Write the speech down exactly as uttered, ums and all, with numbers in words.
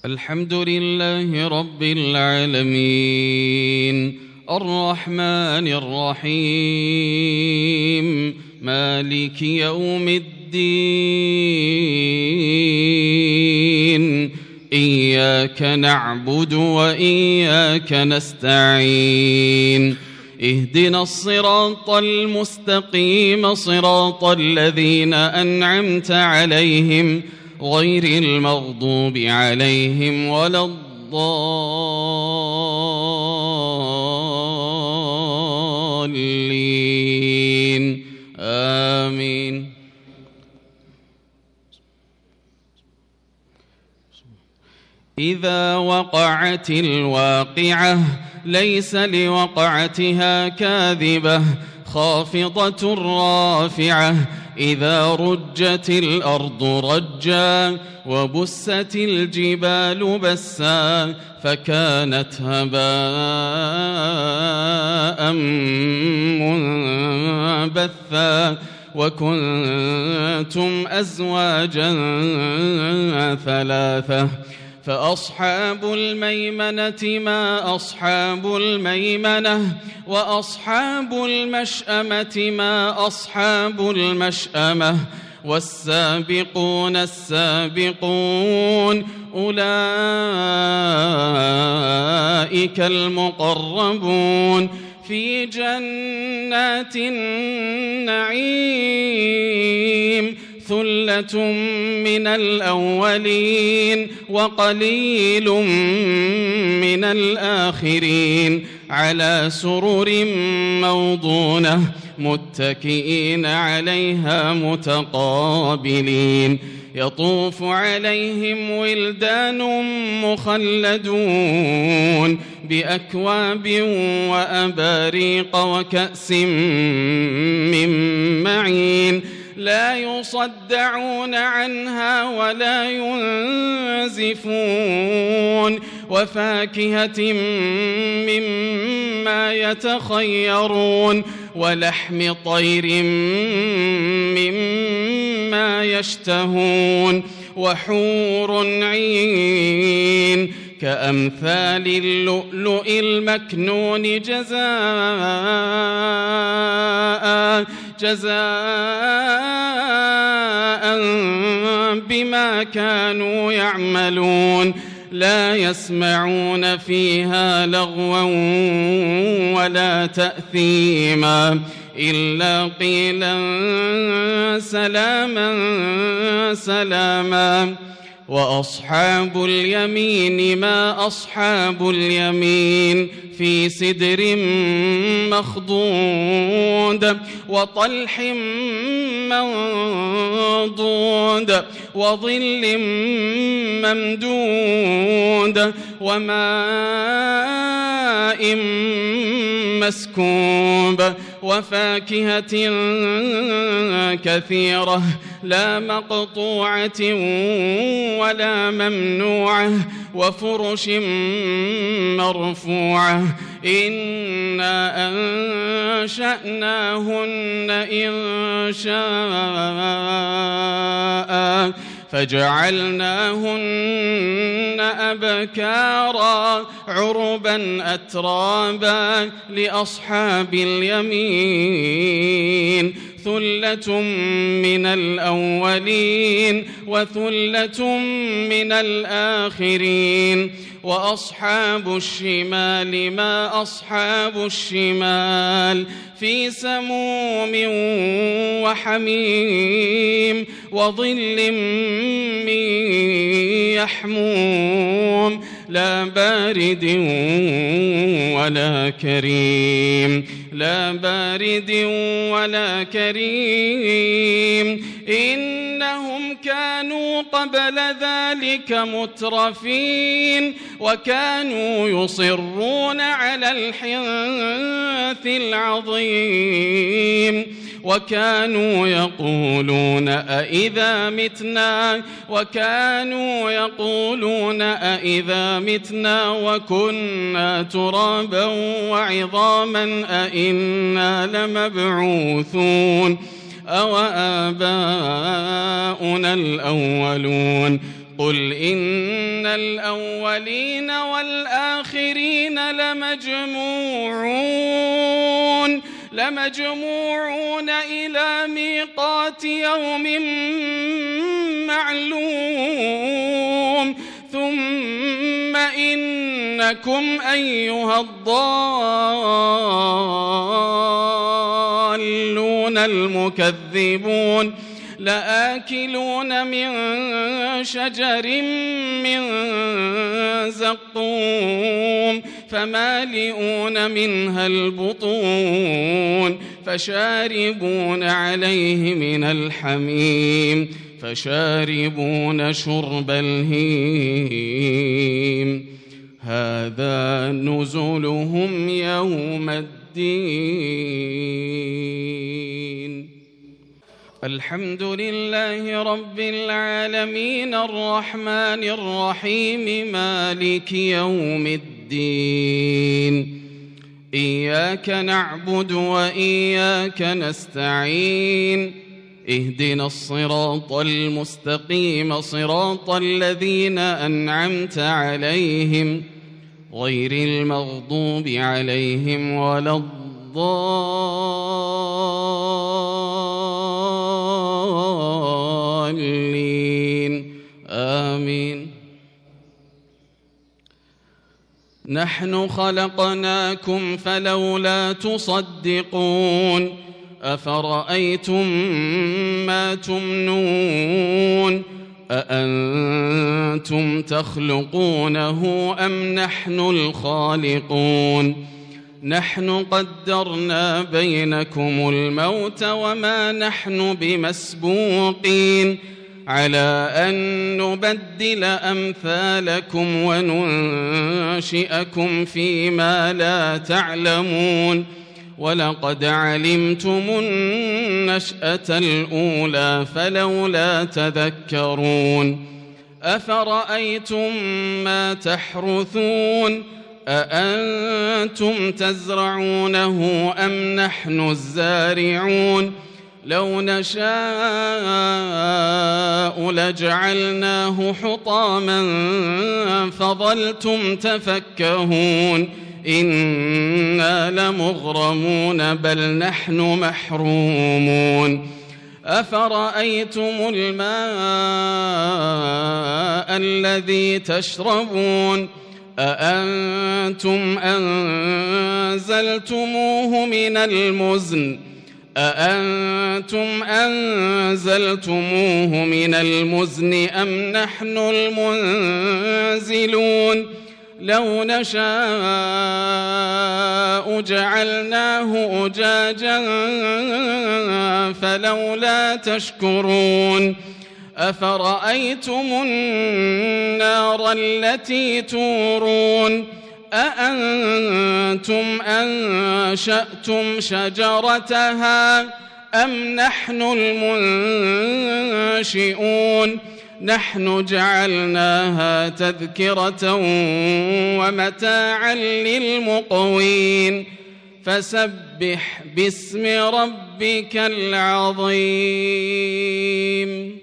الحمد لله رب العالمين الرحمن الرحيم مالك يوم الدين إياك نعبد وإياك نستعين اهدنا الصراط المستقيم صراط الذين أنعمت عليهم غير المغضوب عليهم ولا الضالين آمين. إذا وقعت الواقعة ليس لوقعتها كاذبة خافضة رافعة إذا رجت الأرض رجا وبست الجبال بسا فكانت هباء منبثا وكنتم أزواجا ثلاثة فأصحاب الميمنة ما أصحاب الميمنة وأصحاب المشأمة ما أصحاب المشأمة والسابقون السابقون أولئك المقربون في جنات النعيم ثلة من الأولين وقليل من الآخرين على سرر موضونة متكئين عليها متقابلين يطوف عليهم ولدان مخلدون بأكواب وأباريق وكأس من معين لا يصدعون عنها ولا ينزفون وفاكهة مما يتخيرون ولحم طير مما يشتهون وحور عين كأمثال اللؤلؤ المكنون جزاء جزاء بما كانوا يعملون لا يسمعون فيها لغوا ولا تأثيما إلا قيلا سلاما سلاما وأصحاب اليمين ما أصحاب اليمين في سدر مخضود وطلح منضود وظل ممدود وماء مسكوب وفاكهة كثيرة لا مقطوعة ولا ممنوعة وفرش مرفوعة إنا أنشأناهن إن شاء فجعلناهن أبكارا عربا أترابا لأصحاب اليمين ثلة من الأولين وثلة من الآخرين وأصحاب الشمال ما أصحاب الشمال في سموم وحميم وظل من يحموم لا بارد ولا كريم لا بارد ولا كريم إنهم كانوا قبل ذلك مترفين وكانوا يصرون على الحنث العظيم وكانوا يقولون أئذا متنا وكانوا يقولون أئذا متنا وكنا ترابا وعظاما أئنا لمبعوثون أوآباؤنا الأولون قل إن الأولين والآخرين لمجموعون لمجموعون إلى ميقات يوم معلوم ثم إنكم أيها الضالون المكذبون لآكلون من شجر من زقوم فمالئون منها البطون فشاربون عليه من الحميم فشاربون شرب الهيم هذا نزلهم يوم الدين. الحمد لله رب العالمين الرحمن الرحيم مالك يوم الدين إياك نعبد وإياك نستعين اهدنا الصراط المستقيم صراط الذين أنعمت عليهم غير المغضوب عليهم ولا الضالين آمين. نحن خلقناكم فلولا تصدقون أفرأيتم ما تمنون أأنتم تخلقونه أم نحن الخالقون نحن قدرنا بينكم الموت وما نحن بمسبوقين على أن نبدل أمثالكم وننشئكم فيما لا تعلمون ولقد علمتم النشأة الأولى فلولا تذكرون أفرأيتم ما تحرثون أأنتم تزرعونه أم نحن الزارعون لو نشاء لجعلناه حطاما فظلتم تفكهون إنا لمغرمون بل نحن محرومون أفرأيتم الماء الذي تشربون أأنتم أنزلتموه من المزن أأنتم أنزلتموه من المزن أم نحن المنزلون لو نشاء جعلناه أجاجا فلولا تشكرون أفرأيتم النار التي تورون أأنتم أنشأتم شجرتها أم نحن المنشئون نحن جعلناها تذكرة ومتاعا للمقوين فسبح باسم ربك العظيم.